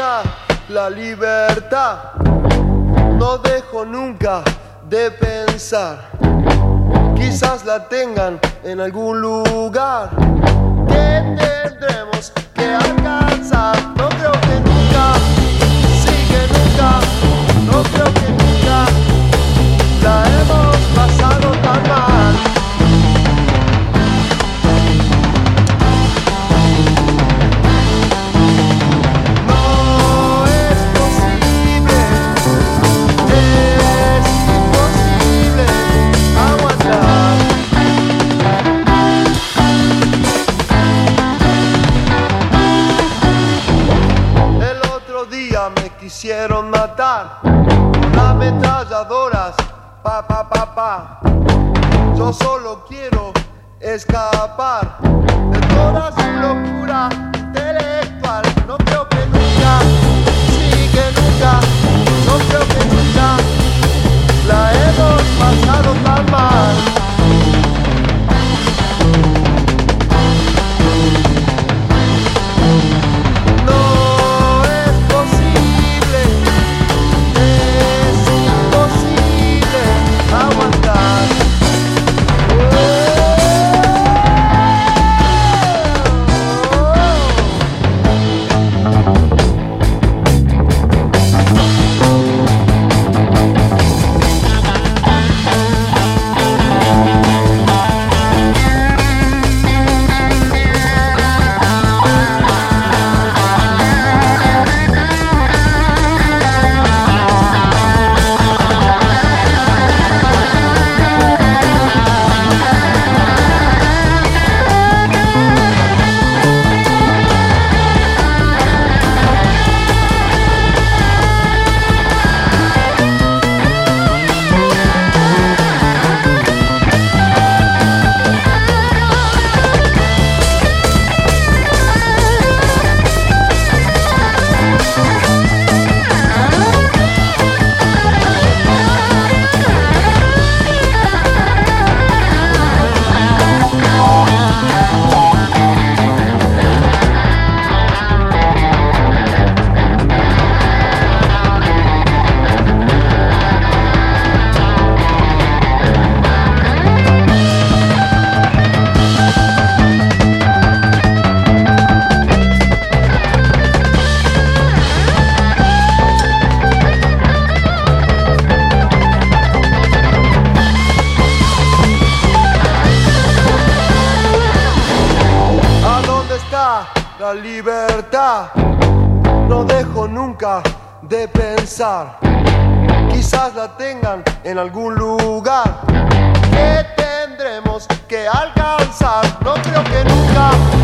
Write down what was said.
está la libertad? No dejo nunca de pensar. Quizás la tengan en algún lugar que tendremos que alcanzar. No creo que nunca, sí que nunca, no creo que nunca la hemos pasado tan mal. No es posible, es imposible aguantar. El otro día me quisieron matar con ametralladoras, pa pa pa pa. Yo solo quiero escapar de toda su locura intelectual. No creo que nunca, sí que nunca, no creo que nunca la hemos pasado tan mal. No es posible, es imposible aguantar. La libertad, no dejo nunca de pensar. Quizás la tengan en algún lugar que tendremos que alcanzar. No creo que nunca